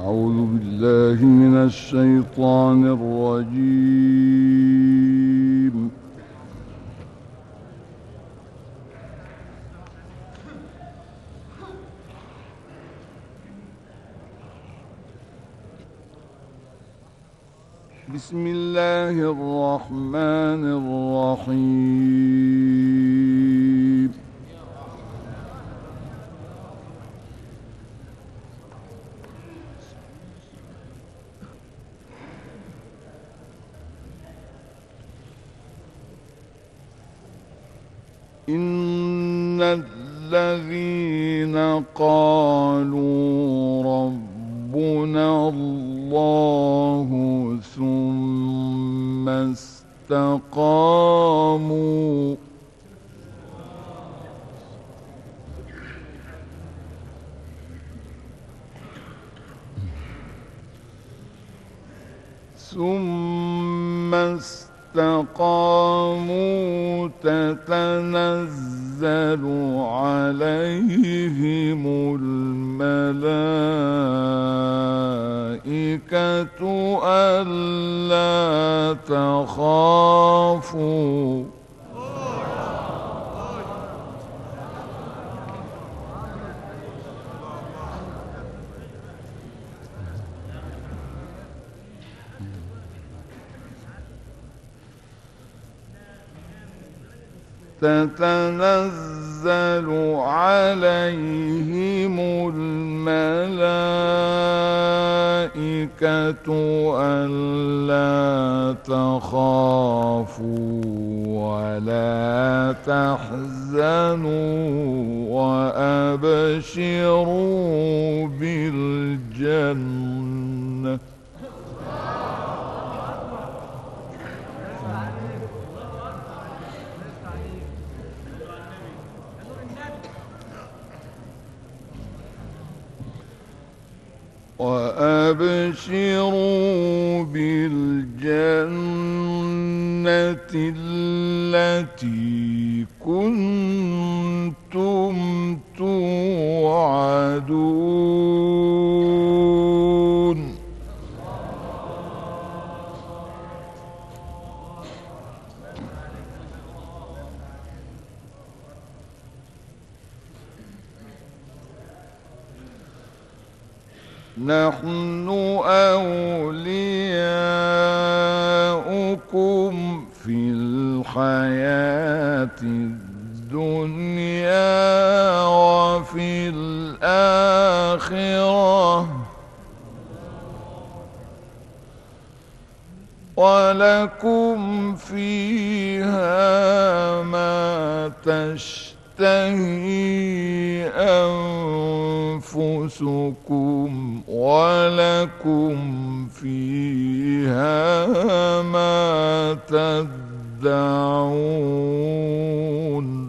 أعوذ بالله من الشيطان الرجيم. بسم الله الرحمن الرحيم. إن الذين قالوا ربنا الله ثم استقاموا تتنزل عليهم الملائكة ألا تخافوا تتنزل عليهم الملائكة ألا تخافوا ولا تحزنوا وأبشروا بالجنة التي كنتم توعدون نحن أولياؤكم في الحياة الدنيا وفي الآخرة ولكم فيها ما تشتهي أنفسكم ولكم فيها ما تدعون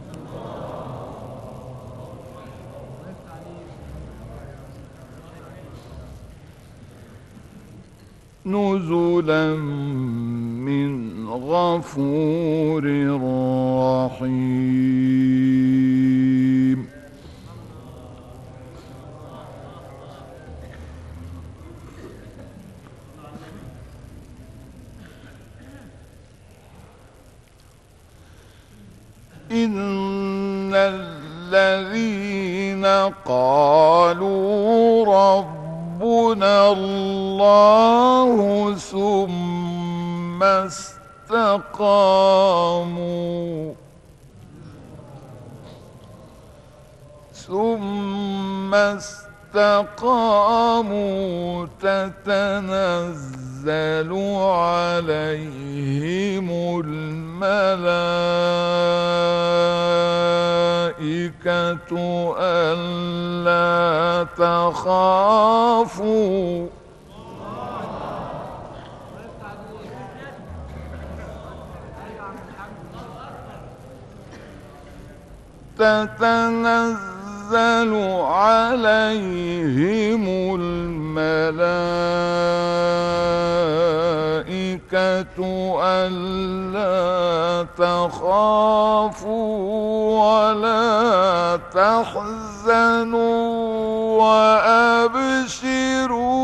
نزلا من غفور رحيم. إن الذين قالوا ربنا الله ثم استقاموا تتنزل عليهم الملائكة ألا تخافوا تتنزل عليهم الملائكة ألا تخافوا ولا تحزنوا وأبشروا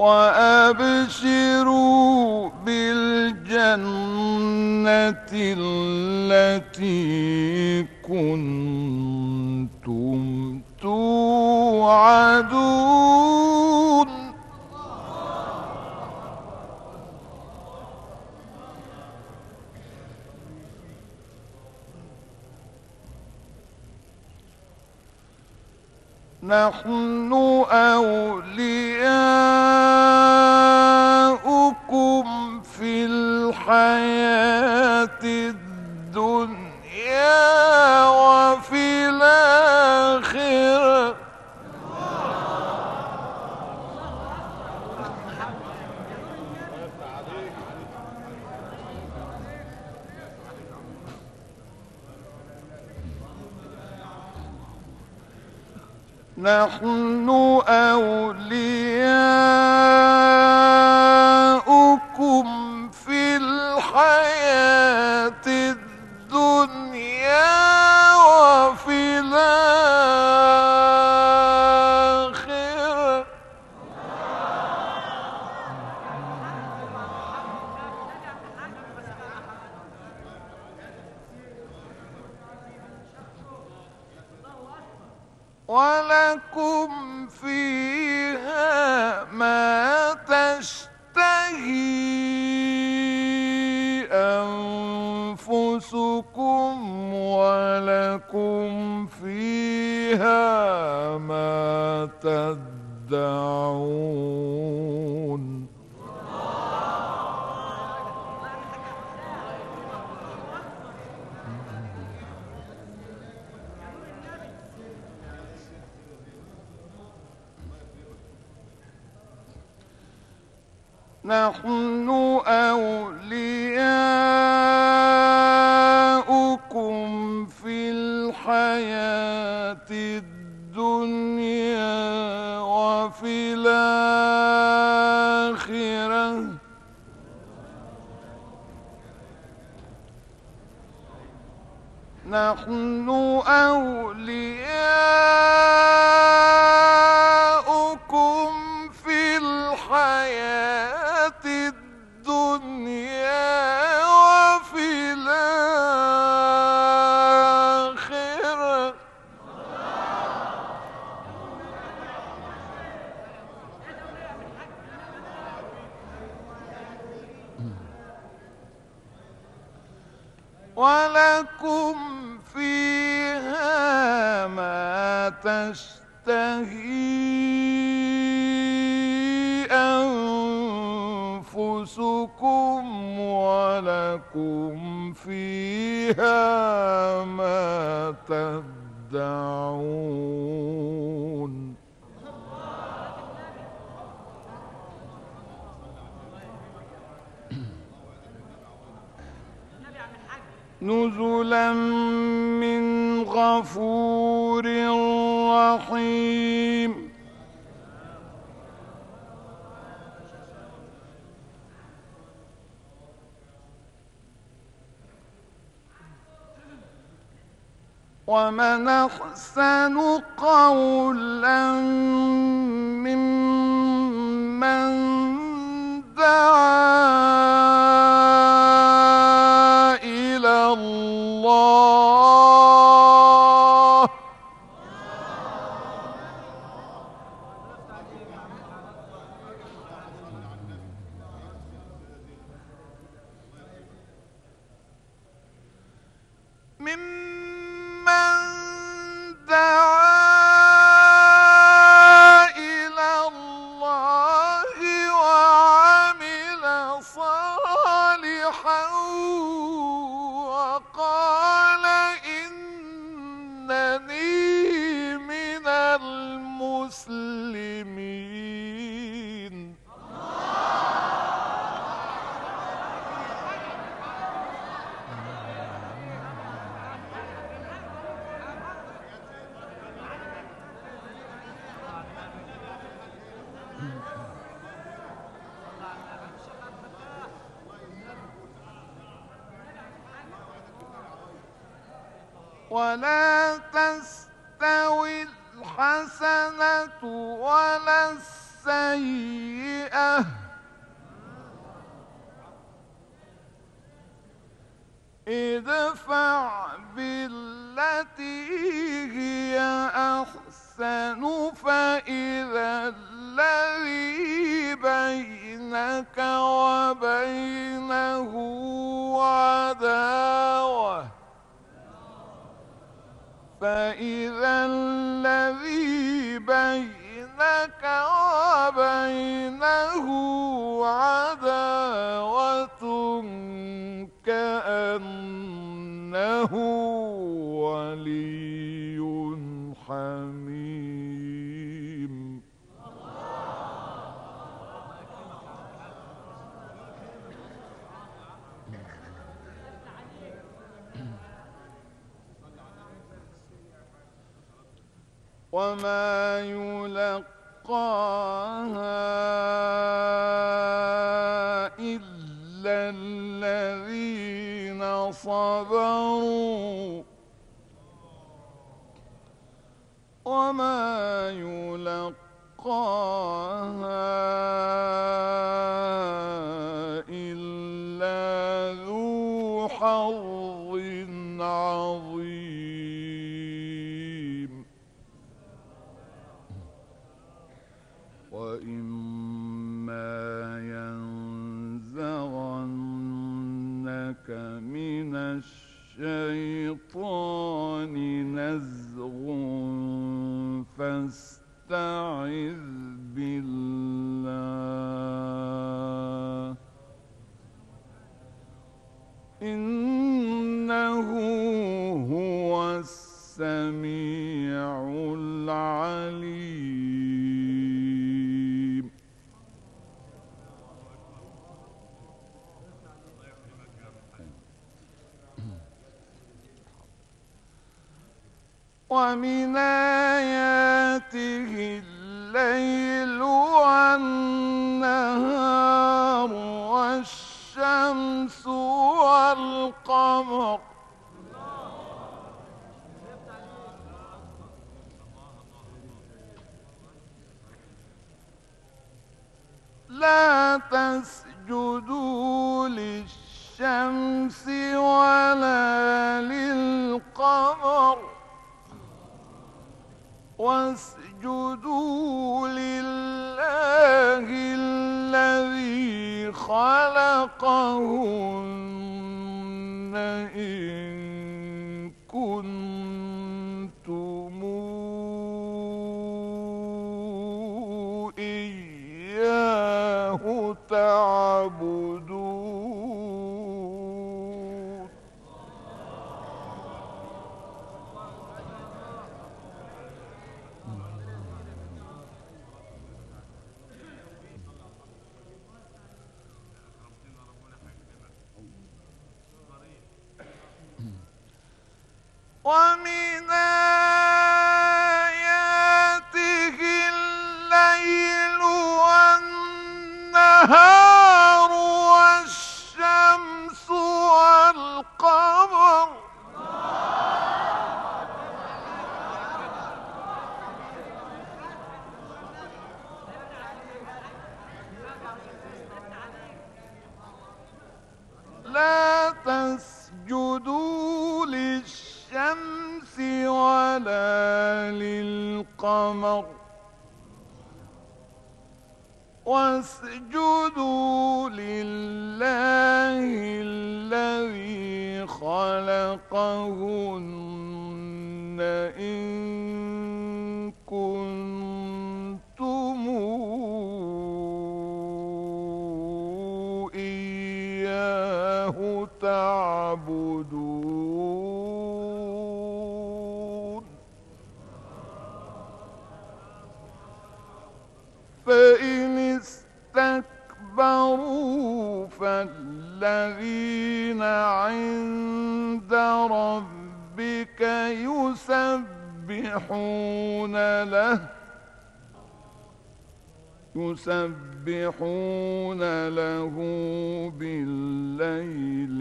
وأبشروا بالجنة التي كنتم توعدون نحن أولياؤكم في الحياة الدنيا وفي الآخرة نحن أولياؤكم في الحياة الدنيا وفي الآخرة ولكم فيها ما تشتهي أنفسكم ولكم فيها ما تدعون نحن أولياؤكم في الحياة الدنيا وفي الآخرة نحن أولياؤكم في الحياة الدنيا وفي الآخرة ولكم فيها ما تشتهي أنفسكم ولكم فيها ما تدعون نزلا من غفور رحيم ومن أحسن قولا ممن دعا إلى الله وعمل صالحا وقال إنني من المسلمين ولا تستوي الحسنة ولا السيئة السيئة ادفع بالتي هي أحسن فإذا الذي بينك وبينه عداوة كأنه ولي حميم. وما يلقاها إلا الذين صبروا وما يلقاها إلا ذو حظ عظيم. وإما ينزغنك من الشيطان نزغ فاستعذ بالله إنه هو السميع العليم. ومن آياته الليل والنهار والشمس والقمر لا تسجدوا للشمس ولا للقمر واسجدوا لله الذي خلقهن إن كنتم إياه تعبدون. ومن آياته الليل والنهار والشمس والقمر لا تسجدوا للشمس ولا للقمر واسجدوا لله الذي خلقهن إن كنتم إياه تعبدون. فإن استكبروا فالذين عند ربك يسبحون له بالليل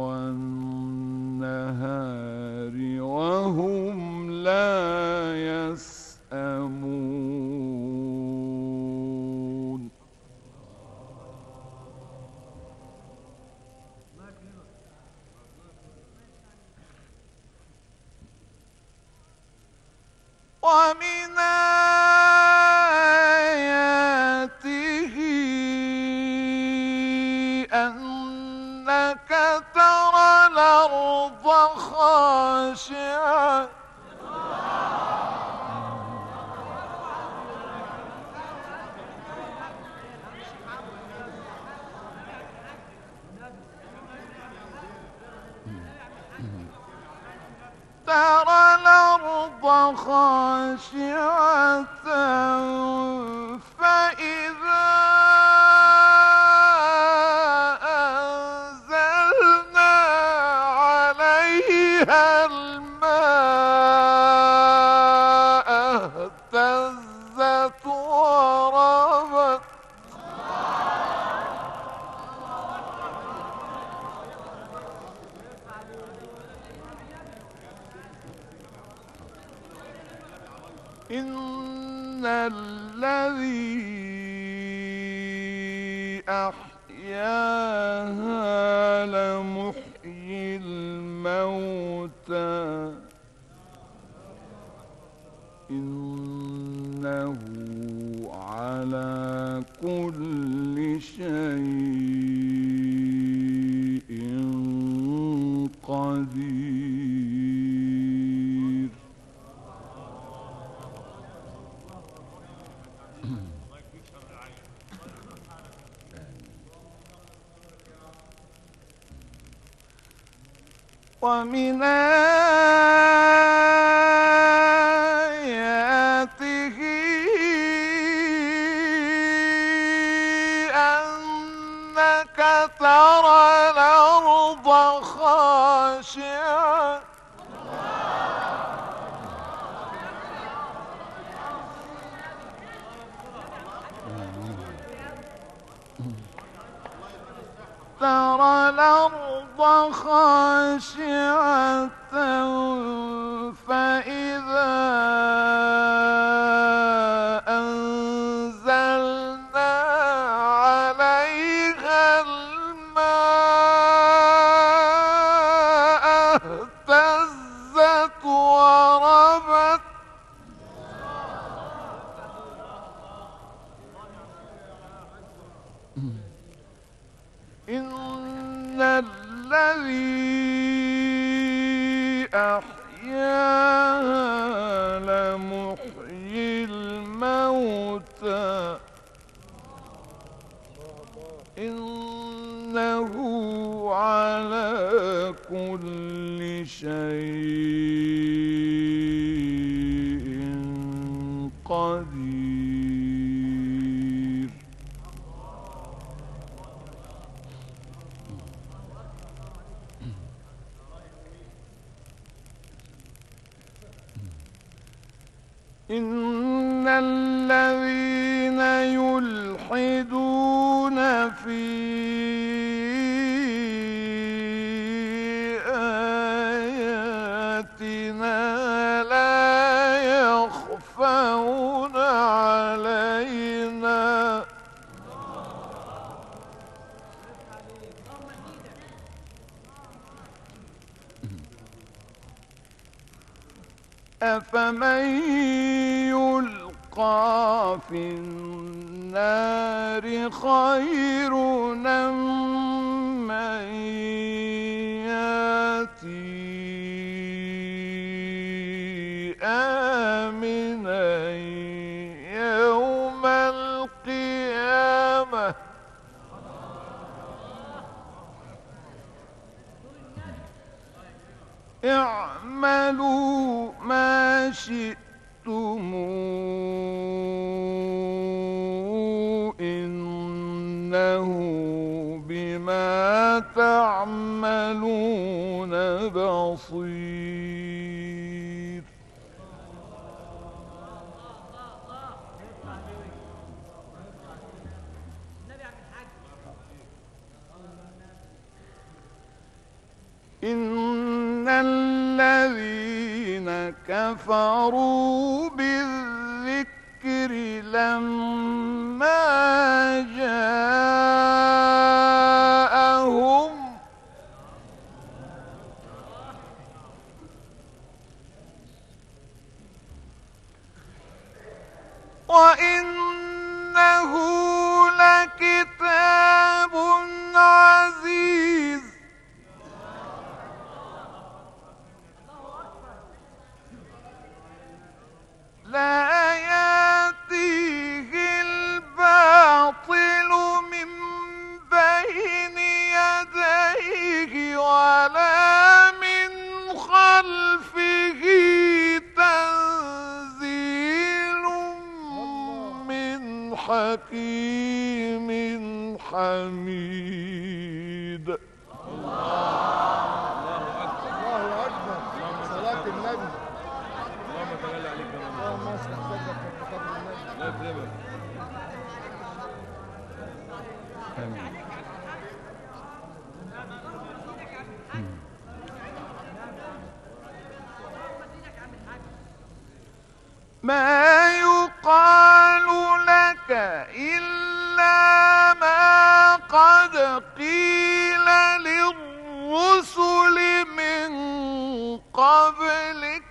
والنهار وهم لا يسأمون. ومن آياته أنك ترى الأرض خاشعة فإذا أنزلنا عليها الماء اهتزت وربت إن الذي أحياها لمحيي الموتى إنه على كل شيء قدير. ومن آياته أنك ترى الأرض خاشعة فإذا أنزلنا عليها الماء اهتزت وربت إن الذي أحياها لمحيي الموتى إنه على كل شيء قدير. إن الذين يلحدون في آياتنا لا يخفون علينا أفمن يلقى في النار خير أم من يأتي آمنا يوم القيامة اعملوا ما شئتم إنه بما تعملون بصير. إن الذين كفروا بالذكر لما جاءهم وإنه لكتاب عزيز لا يأتيه الباطل من بين يديه ولا من خلفه تنزيل من حكيم حميد. الله أكبر. صلاة النبي. اللهم تجلى عليك يا رب. اللهم اصلح صدرك بقدر النبي. لا يكرمك. آمين. ما يقال لك إلا ما قد قيل للرسل من قبلك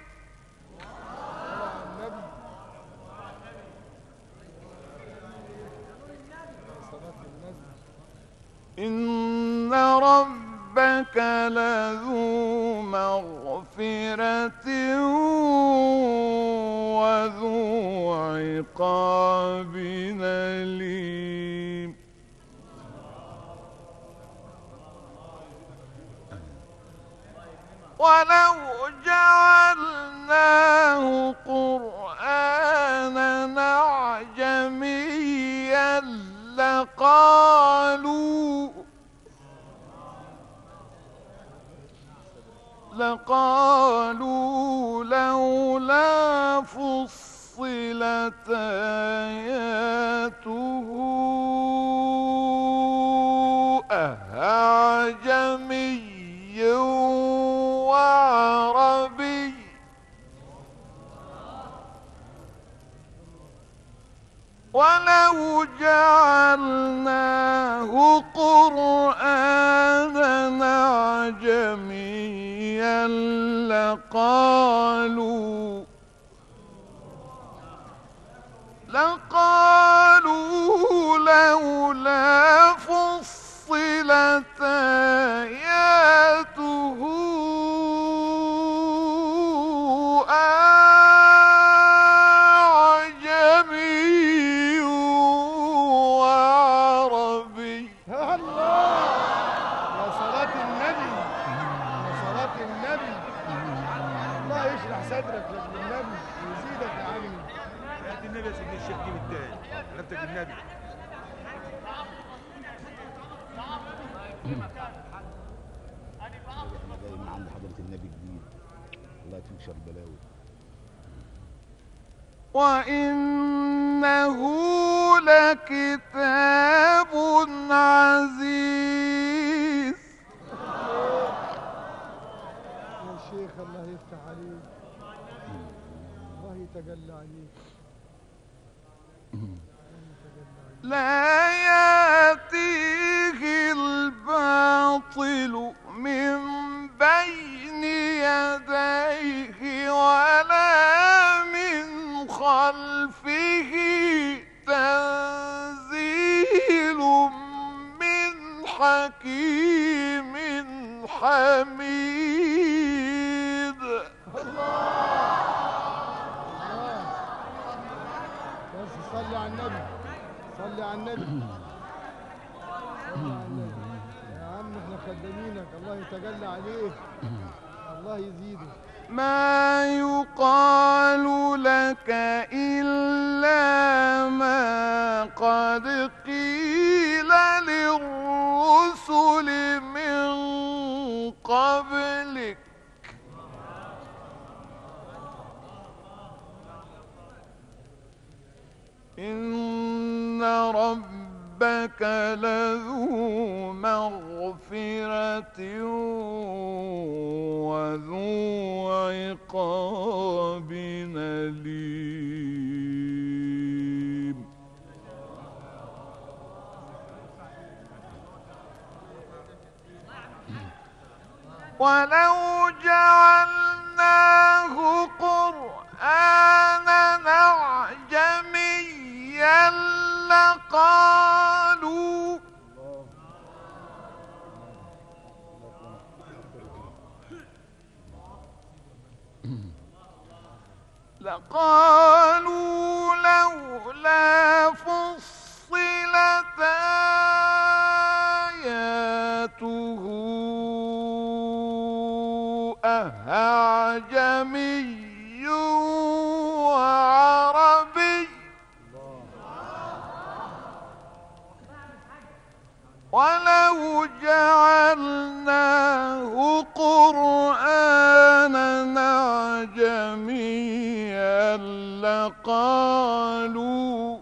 إن ربك لذو مغفرة وذو عقاب أليم. ولو جعلناه قرآنا أعجميا لقالوا لولا فصلت آياته أعجمي وعربي ولو جعلناه قرآنا أعجميا لقالوا لولا فصلت آياته أعجمي وعربي. الله. يا صلاة النبي. يا صلاة النبي. الله يشرح صدرك للنبي ويزيدك يا عمي. هات النبي يا سيدي الشيخ جيب التاني حلفتك النبي. احنا جاي من عند حضرة النبي جديد. الله يكفيك شر البلاوي. وإنه لكتاب عزيز. يا شيخ الله يفتح عليك. الله يتجلى عليك. لا يأتيه الباطل من بين يديه ولا من خلفه تنزيل من حكيم حميد. بس صلي على النبي. صلي على النبي. صلي على النبي. يا عم احنا خدامينك. الله يتجلى عليك. الله يزيدك. ما يقال لك إلا ما قد قيل للرسل من قبلك إن ربك لذو مغفرة وذو عقاب أليم. ولو جعلناه قرآنا أعجميا لقالوا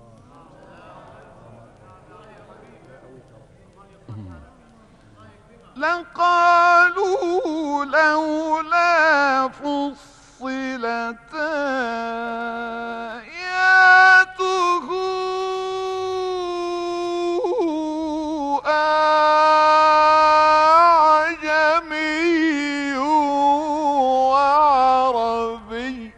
لولا فصلت آياته أعجمي وعربي.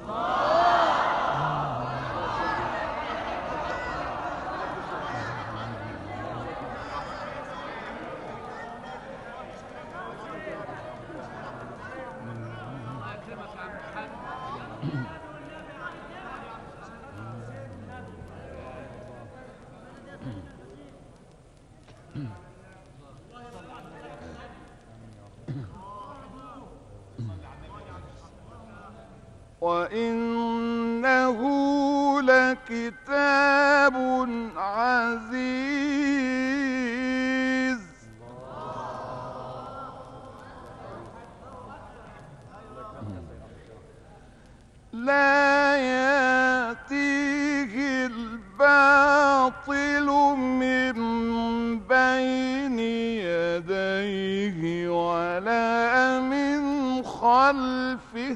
وإنه لكتاب عزيز لا يأتيه الباطل من بين يديه ولا من خلفه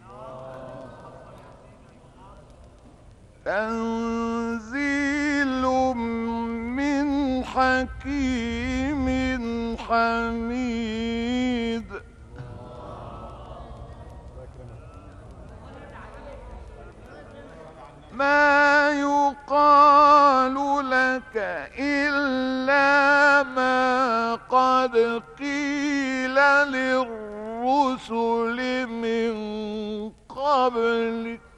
تنزيل من حكيم حميد. ما يقال لك إلا ما قد قيل للرسل من قبلك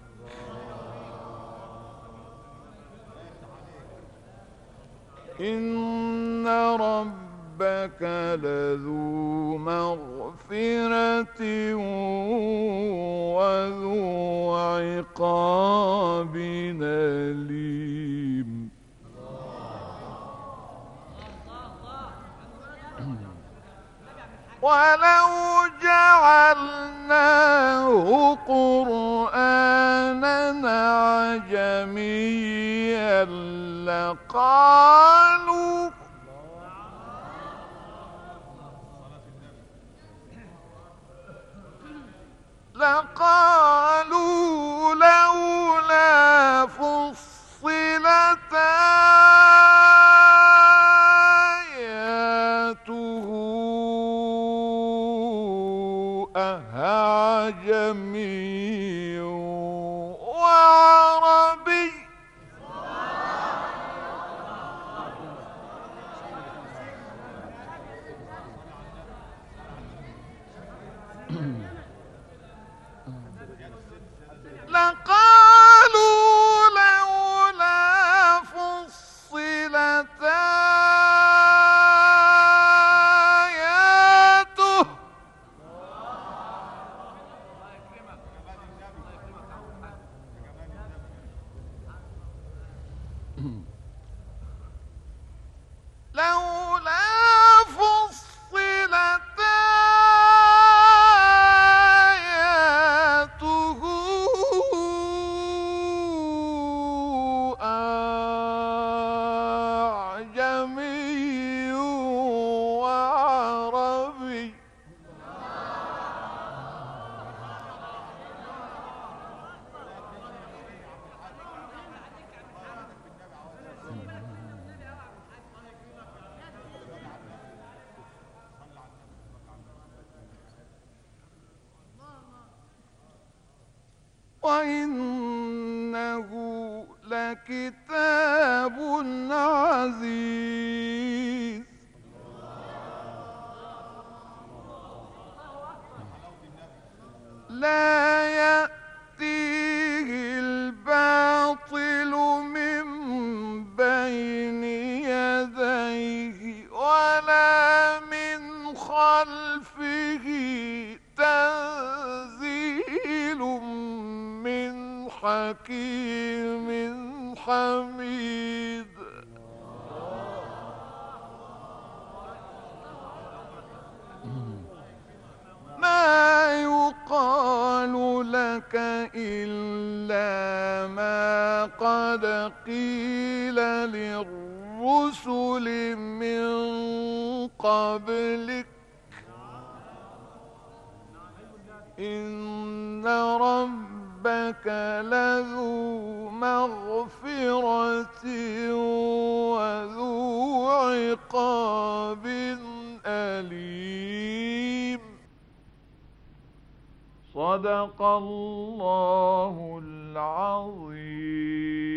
إن ربك لذو مغفرة وذو عقاب أليم. ولو جعلناه قرآنا عجميا لقالوا لولا فصلت آياته أعجمي وعربي. لقالوا لولا فصلت آياته لولا فصلت آياته أعجمي وعربي. وإنه لكتاب عزيز لا يأتيه الباطل من بين يديه ولا من خلفه تنزيل من حكيم حميد. ما يقال لك لك إلا ما قد قيل للرسل من قبلك إن ربك لذو مغفرة وذو عقاب أليم. صدق الله العظيم.